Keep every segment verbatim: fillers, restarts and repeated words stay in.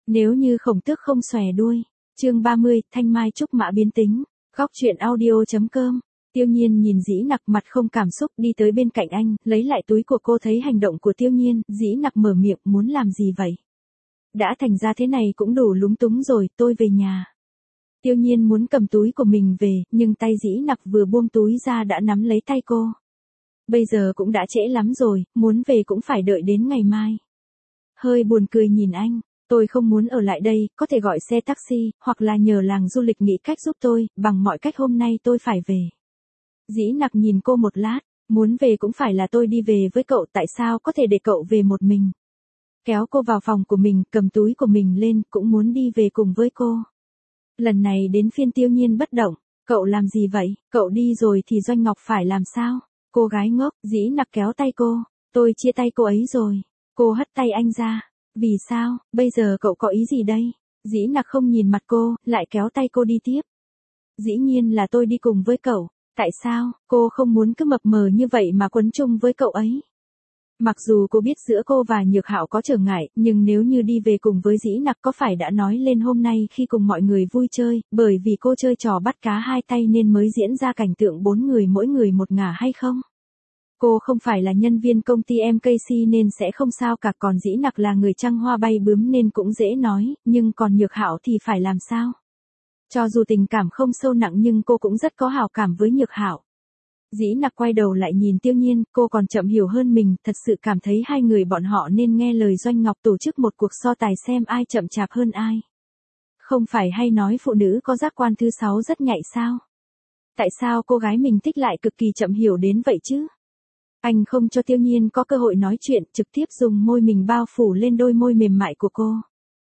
Nếu như khổng tước không xòe đuôi. Chương ba mươi, Thanh Mai trúc mã biến tính. Góc truyện audio.com. Tiêu Nhiên nhìn Dĩ Nặc mặt không cảm xúc đi tới bên cạnh anh, lấy lại túi của cô thấy hành động của Tiêu Nhiên, Dĩ Nặc mở miệng muốn làm gì vậy? Đã thành ra thế này cũng đủ lúng túng rồi, tôi về nhà. Tiêu Nhiên muốn cầm túi của mình về, nhưng tay Dĩ Nặc vừa buông túi ra đã nắm lấy tay cô. Bây giờ cũng đã trễ lắm rồi, muốn về cũng phải đợi đến ngày mai. Hơi buồn cười nhìn anh, tôi không muốn ở lại đây, có thể gọi xe taxi, hoặc là nhờ làng du lịch nghĩ cách giúp tôi, bằng mọi cách hôm nay tôi phải về. Dĩ Nặc nhìn cô một lát, muốn về cũng phải là tôi đi về với cậu, tại sao có thể để cậu về một mình. Kéo cô vào phòng của mình, cầm túi của mình lên, cũng muốn đi về cùng với cô. Lần này đến phiên Tiêu Nhiên bất động, cậu làm gì vậy, cậu đi rồi thì Doanh Ngọc phải làm sao? Cô gái ngốc, Dĩ Nặc kéo tay cô, tôi chia tay cô ấy rồi. Cô hất tay anh ra, vì sao, bây giờ cậu có ý gì đây? Dĩ Nặc không nhìn mặt cô, lại kéo tay cô đi tiếp. Dĩ nhiên là tôi đi cùng với cậu, tại sao, cô không muốn cứ mập mờ như vậy mà quấn chung với cậu ấy? Mặc dù cô biết giữa cô và Nhược Hạo có trở ngại, nhưng nếu như đi về cùng với Dĩ Nặc có phải đã nói lên hôm nay khi cùng mọi người vui chơi, bởi vì cô chơi trò bắt cá hai tay nên mới diễn ra cảnh tượng bốn người mỗi người một ngả hay không? Cô không phải là nhân viên công ty em ca xê nên sẽ không sao cả, còn Dĩ Nặc là người trăng hoa bay bướm nên cũng dễ nói, nhưng còn Nhược Hạo thì phải làm sao? Cho dù tình cảm không sâu nặng nhưng cô cũng rất có hảo cảm với Nhược Hạo. Dĩ Nặc quay đầu lại nhìn Tiêu Nhiên, cô còn chậm hiểu hơn mình, thật sự cảm thấy hai người bọn họ nên nghe lời Doanh Ngọc tổ chức một cuộc so tài xem ai chậm chạp hơn ai. Không phải hay nói phụ nữ có giác quan thứ sáu rất nhạy sao? Tại sao cô gái mình thích lại cực kỳ chậm hiểu đến vậy chứ? Anh không cho Tiêu Nhiên có cơ hội nói chuyện, trực tiếp dùng môi mình bao phủ lên đôi môi mềm mại của cô.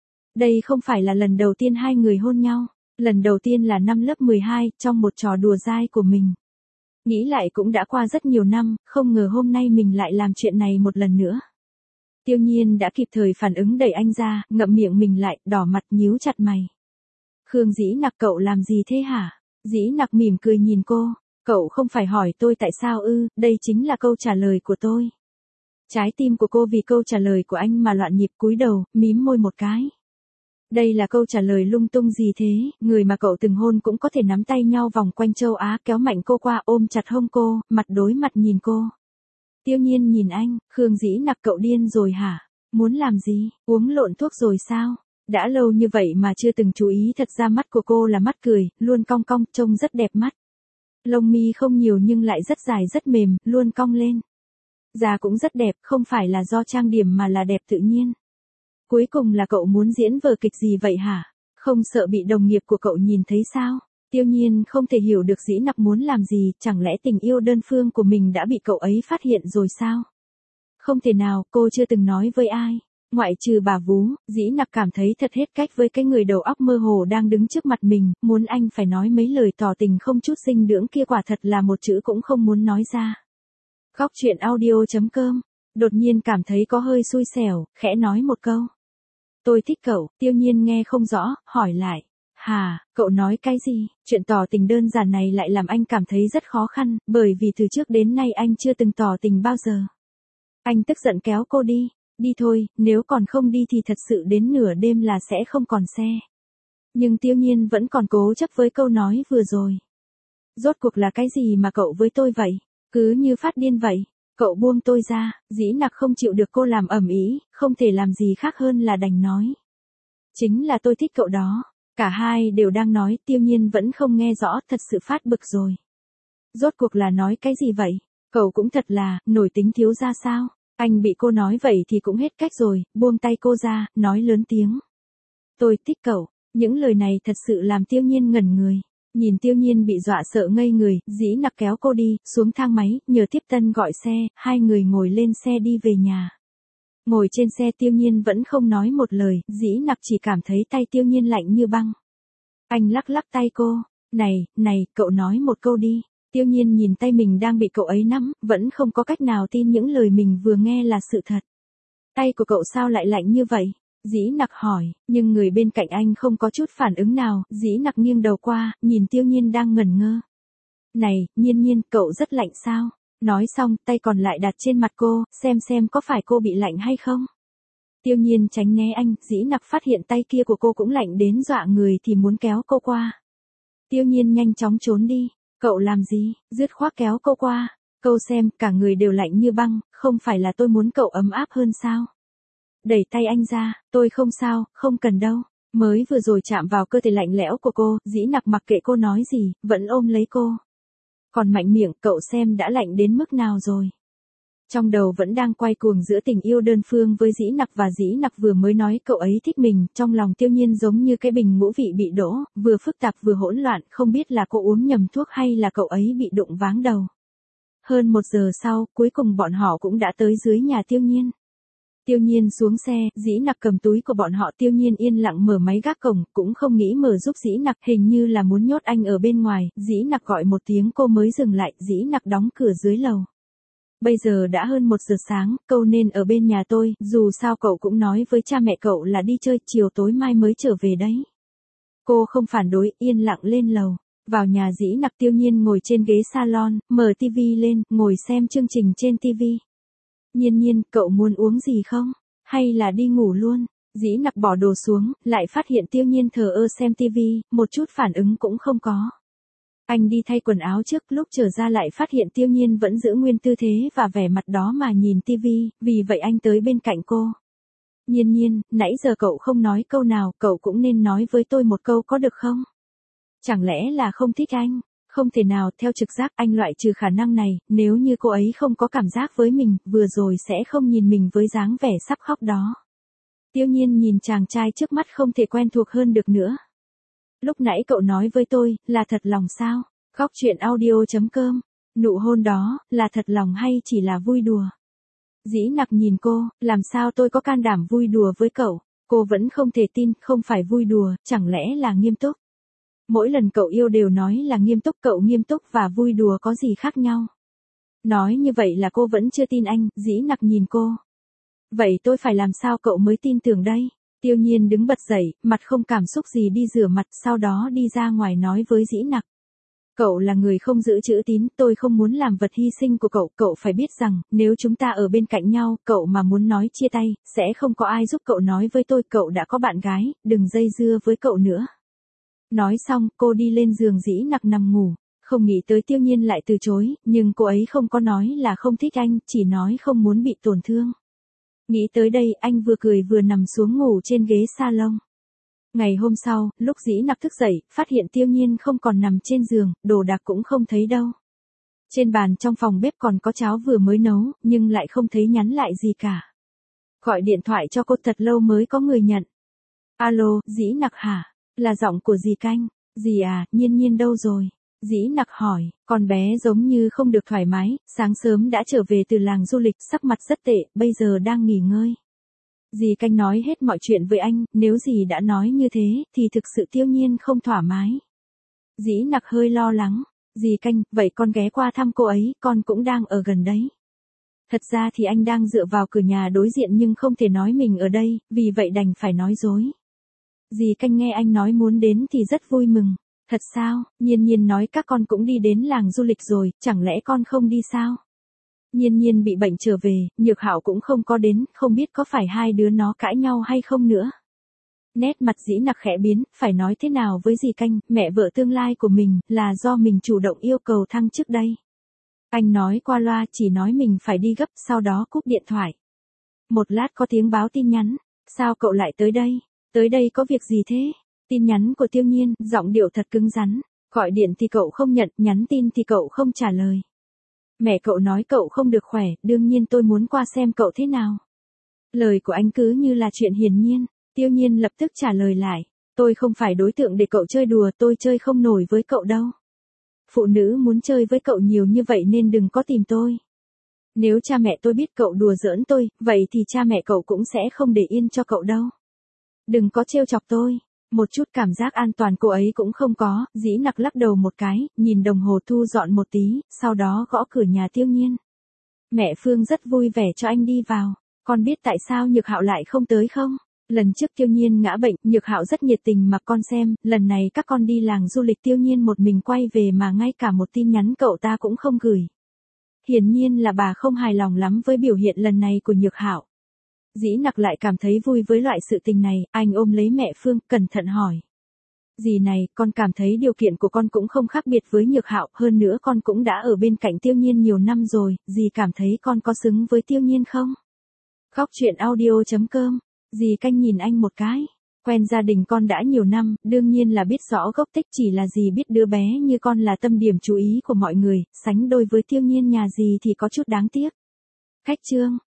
Đây không phải là lần đầu tiên hai người hôn nhau, lần đầu tiên là năm lớp mười hai, trong một trò đùa dai của mình. Nghĩ lại cũng đã qua rất nhiều năm, không ngờ hôm nay mình lại làm chuyện này một lần nữa. Tiêu Nhiên đã kịp thời phản ứng đẩy anh ra, ngậm miệng mình lại, đỏ mặt nhíu chặt mày. Khương Dĩ Nặc, cậu làm gì thế hả? Dĩ Nặc mỉm cười nhìn cô, cậu không phải hỏi tôi tại sao ư, đây chính là câu trả lời của tôi. Trái tim của cô vì câu trả lời của anh mà loạn nhịp, cúi đầu, mím môi một cái. Đây là câu trả lời lung tung gì thế, người mà cậu từng hôn cũng có thể nắm tay nhau vòng quanh châu Á, kéo mạnh cô qua ôm chặt hông cô, mặt đối mặt nhìn cô. Tiêu Nhiên nhìn anh, Khương Dĩ Nặc, cậu điên rồi hả? Muốn làm gì, uống lộn thuốc rồi sao? Đã lâu như vậy mà chưa từng chú ý, thật ra mắt của cô là mắt cười, luôn cong cong, trông rất đẹp mắt. Lông mi không nhiều nhưng lại rất dài rất mềm, luôn cong lên. Da cũng rất đẹp, không phải là do trang điểm mà là đẹp tự nhiên. Cuối cùng là cậu muốn diễn vở kịch gì vậy hả? Không sợ bị đồng nghiệp của cậu nhìn thấy sao? Tiêu Nhiên không thể hiểu được Dĩ Nặc muốn làm gì, chẳng lẽ tình yêu đơn phương của mình đã bị cậu ấy phát hiện rồi sao? Không thể nào, cô chưa từng nói với ai. Ngoại trừ bà vú, Dĩ Nặc cảm thấy thật hết cách với cái người đầu óc mơ hồ đang đứng trước mặt mình, muốn anh phải nói mấy lời tỏ tình không chút dinh dưỡng kia quả thật là một chữ cũng không muốn nói ra. Góc truyện audio.com, đột nhiên cảm thấy có hơi xui xẻo, khẽ nói một câu. Tôi thích cậu, Tiêu Nhiên nghe không rõ, hỏi lại. Hà, cậu nói cái gì? Chuyện tỏ tình đơn giản này lại làm anh cảm thấy rất khó khăn, bởi vì từ trước đến nay anh chưa từng tỏ tình bao giờ. Anh tức giận kéo cô đi. Đi thôi, nếu còn không đi thì thật sự đến nửa đêm là sẽ không còn xe. Nhưng Tiêu Nhiên vẫn còn cố chấp với câu nói vừa rồi. Rốt cuộc là cái gì mà cậu với tôi vậy? Cứ như phát điên vậy. Cậu buông tôi ra, Dĩ Nặc không chịu được cô làm ầm ĩ, không thể làm gì khác hơn là đành nói. Chính là tôi thích cậu đó. Cả hai đều đang nói, Tiêu Nhiên vẫn không nghe rõ, thật sự phát bực rồi. Rốt cuộc là nói cái gì vậy? Cậu cũng thật là, nổi tính thiếu ra sao? Anh bị cô nói vậy thì cũng hết cách rồi, buông tay cô ra, nói lớn tiếng. Tôi thích cậu. Những lời này thật sự làm Tiêu Nhiên ngẩn người. Nhìn Tiêu Nhiên bị dọa sợ ngây người, Dĩ Nặc kéo cô đi, xuống thang máy, nhờ tiếp tân gọi xe, hai người ngồi lên xe đi về nhà. Ngồi trên xe Tiêu Nhiên vẫn không nói một lời, Dĩ Nặc chỉ cảm thấy tay Tiêu Nhiên lạnh như băng. Anh lắc lắc tay cô, này, này, cậu nói một câu đi. Tiêu Nhiên nhìn tay mình đang bị cậu ấy nắm, vẫn không có cách nào tin những lời mình vừa nghe là sự thật. Tay của cậu sao lại lạnh như vậy? Dĩ Nặc hỏi, nhưng người bên cạnh anh không có chút phản ứng nào, Dĩ Nặc nghiêng đầu qua, nhìn Tiêu Nhiên đang ngẩn ngơ. Này, Nhiên Nhiên, cậu rất lạnh sao? Nói xong, tay còn lại đặt trên mặt cô, xem xem có phải cô bị lạnh hay không? Tiêu Nhiên tránh né anh, Dĩ Nặc phát hiện tay kia của cô cũng lạnh đến dọa người thì muốn kéo cô qua. Tiêu Nhiên nhanh chóng trốn đi. Cậu làm gì? Dứt khoát kéo cô qua. Câu xem, cả người đều lạnh như băng, không phải là tôi muốn cậu ấm áp hơn sao? Đẩy tay anh ra, tôi không sao, không cần đâu. Mới vừa rồi chạm vào cơ thể lạnh lẽo của cô, Dĩ Nặc mặc kệ cô nói gì, vẫn ôm lấy cô. Còn mạnh miệng, cậu xem đã lạnh đến mức nào rồi. Trong đầu vẫn đang quay cuồng giữa tình yêu đơn phương với Dĩ Nặc và Dĩ Nặc vừa mới nói cậu ấy thích mình, trong lòng Tiêu Nhiên giống như cái bình ngũ vị bị đổ, vừa phức tạp vừa hỗn loạn, không biết là cô uống nhầm thuốc hay là cậu ấy bị đụng váng đầu. Hơn một giờ sau, cuối cùng bọn họ cũng đã tới dưới nhà Tiêu Nhiên. Tiêu Nhiên xuống xe, Dĩ Nặc cầm túi của bọn họ. Tiêu Nhiên yên lặng mở máy gác cổng, cũng không nghĩ mở giúp Dĩ Nặc, hình như là muốn nhốt anh ở bên ngoài. Dĩ Nặc gọi một tiếng cô mới dừng lại, Dĩ Nặc đóng cửa dưới lầu. Bây giờ đã hơn một giờ sáng, cậu nên ở bên nhà tôi, dù sao cậu cũng nói với cha mẹ cậu là đi chơi, chiều tối mai mới trở về đấy. Cô không phản đối, yên lặng lên lầu. Vào nhà Dĩ Nặc, Tiêu Nhiên ngồi trên ghế salon, mở tivi lên, ngồi xem chương trình trên tivi. Nhiên Nhiên, cậu muốn uống gì không? Hay là đi ngủ luôn? Dĩ Nặc bỏ đồ xuống, lại phát hiện Tiêu Nhiên thờ ơ xem tivi, một chút phản ứng cũng không có. Anh đi thay quần áo trước, lúc trở ra lại phát hiện Tiêu Nhiên vẫn giữ nguyên tư thế và vẻ mặt đó mà nhìn tivi, vì vậy anh tới bên cạnh cô. Nhiên Nhiên, nãy giờ cậu không nói câu nào, cậu cũng nên nói với tôi một câu có được không? Chẳng lẽ là không thích anh? Không thể nào, theo trực giác anh loại trừ khả năng này, nếu như cô ấy không có cảm giác với mình, vừa rồi sẽ không nhìn mình với dáng vẻ sắp khóc đó. Tiêu Nhiên nhìn chàng trai trước mắt không thể quen thuộc hơn được nữa. Lúc nãy cậu nói với tôi, là thật lòng sao? Góc truyện audio chấm com. Nụ hôn đó, là thật lòng hay chỉ là vui đùa? Dĩ Nặc nhìn cô, làm sao tôi có can đảm vui đùa với cậu? Cô vẫn không thể tin, không phải vui đùa, chẳng lẽ là nghiêm túc? Mỗi lần cậu yêu đều nói là nghiêm túc, cậu nghiêm túc và vui đùa có gì khác nhau? Nói như vậy là cô vẫn chưa tin anh, Dĩ Nặc nhìn cô. Vậy tôi phải làm sao cậu mới tin tưởng đây? Tiêu Nhiên đứng bật dậy, mặt không cảm xúc gì đi rửa mặt, sau đó đi ra ngoài nói với Dĩ Nặc. Cậu là người không giữ chữ tín, tôi không muốn làm vật hy sinh của cậu, cậu phải biết rằng, nếu chúng ta ở bên cạnh nhau, cậu mà muốn nói chia tay, sẽ không có ai giúp cậu nói với tôi, cậu đã có bạn gái, đừng dây dưa với cậu nữa. Nói xong, cô đi lên giường Dĩ Nặc nằm ngủ, không nghĩ tới Tiêu Nhiên lại từ chối, nhưng cô ấy không có nói là không thích anh, chỉ nói không muốn bị tổn thương. Nghĩ tới đây, anh vừa cười vừa nằm xuống ngủ trên ghế salon. Ngày hôm sau, lúc Dĩ Nặc thức dậy, phát hiện Tiêu Nhiên không còn nằm trên giường, đồ đạc cũng không thấy đâu. Trên bàn trong phòng bếp còn có cháo vừa mới nấu, nhưng lại không thấy nhắn lại gì cả. Gọi điện thoại cho cô thật lâu mới có người nhận. Alo, Dĩ Nặc hả? Là giọng của dì Canh. Dì à, Nhiên Nhiên đâu rồi? Dĩ Nặc hỏi, con bé giống như không được thoải mái, sáng sớm đã trở về từ làng du lịch, sắc mặt rất tệ, bây giờ đang nghỉ ngơi. Dì Canh nói hết mọi chuyện với anh, nếu dì đã nói như thế, thì thực sự Tiêu Nhiên không thoải mái. Dĩ Nặc hơi lo lắng. Dì Canh, vậy con ghé qua thăm cô ấy, con cũng đang ở gần đấy. Thật ra thì anh đang dựa vào cửa nhà đối diện nhưng không thể nói mình ở đây, vì vậy đành phải nói dối. Dì Canh nghe anh nói muốn đến thì rất vui mừng. Thật sao? Nhiên Nhiên nói các con cũng đi đến làng du lịch rồi, chẳng lẽ con không đi sao? Nhiên Nhiên bị bệnh trở về, Nhược Hạo cũng không có đến, không biết có phải hai đứa nó cãi nhau hay không nữa. Nét mặt Dĩ Nặc khẽ biến, phải nói thế nào với dì Canh, mẹ vợ tương lai của mình, là do mình chủ động yêu cầu thăng chức đây. Anh nói qua loa, chỉ nói mình phải đi gấp, sau đó cúp điện thoại. Một lát có tiếng báo tin nhắn, sao cậu lại tới đây? Tới đây có việc gì thế? Tin nhắn của Tiêu Nhiên, giọng điệu thật cứng rắn, gọi điện thì cậu không nhận, nhắn tin thì cậu không trả lời. Mẹ cậu nói cậu không được khỏe, đương nhiên tôi muốn qua xem cậu thế nào. Lời của anh cứ như là chuyện hiển nhiên. Tiêu Nhiên lập tức trả lời lại, tôi không phải đối tượng để cậu chơi đùa, tôi chơi không nổi với cậu đâu. Phụ nữ muốn chơi với cậu nhiều như vậy nên đừng có tìm tôi. Nếu cha mẹ tôi biết cậu đùa giỡn tôi, vậy thì cha mẹ cậu cũng sẽ không để yên cho cậu đâu. Đừng có trêu chọc tôi. Một chút cảm giác an toàn cô ấy cũng không có, Dĩ Nặc lắc đầu một cái, nhìn đồng hồ thu dọn một tí, sau đó gõ cửa nhà Tiêu Nhiên. Mẹ Phương rất vui vẻ cho anh đi vào, con biết tại sao Nhược Hạo lại không tới không? Lần trước Tiêu Nhiên ngã bệnh, Nhược Hạo rất nhiệt tình mà con xem, lần này các con đi làng du lịch Tiêu Nhiên một mình quay về mà ngay cả một tin nhắn cậu ta cũng không gửi. Hiển nhiên là bà không hài lòng lắm với biểu hiện lần này của Nhược Hạo. Dĩ Nặc lại cảm thấy vui với loại sự tình này, anh ôm lấy mẹ Phương, cẩn thận hỏi. Dì này, con cảm thấy điều kiện của con cũng không khác biệt với Nhược Hạo, hơn nữa con cũng đã ở bên cạnh Tiêu Nhiên nhiều năm rồi, dì cảm thấy con có xứng với Tiêu Nhiên không? Khóc chuyện audio chấm com, dì canh nhìn anh một cái. Quen gia đình con đã nhiều năm, đương nhiên là biết rõ gốc tích, chỉ là dì biết đứa bé như con là tâm điểm chú ý của mọi người, sánh đôi với Tiêu Nhiên nhà dì thì có chút đáng tiếc. Khách trương.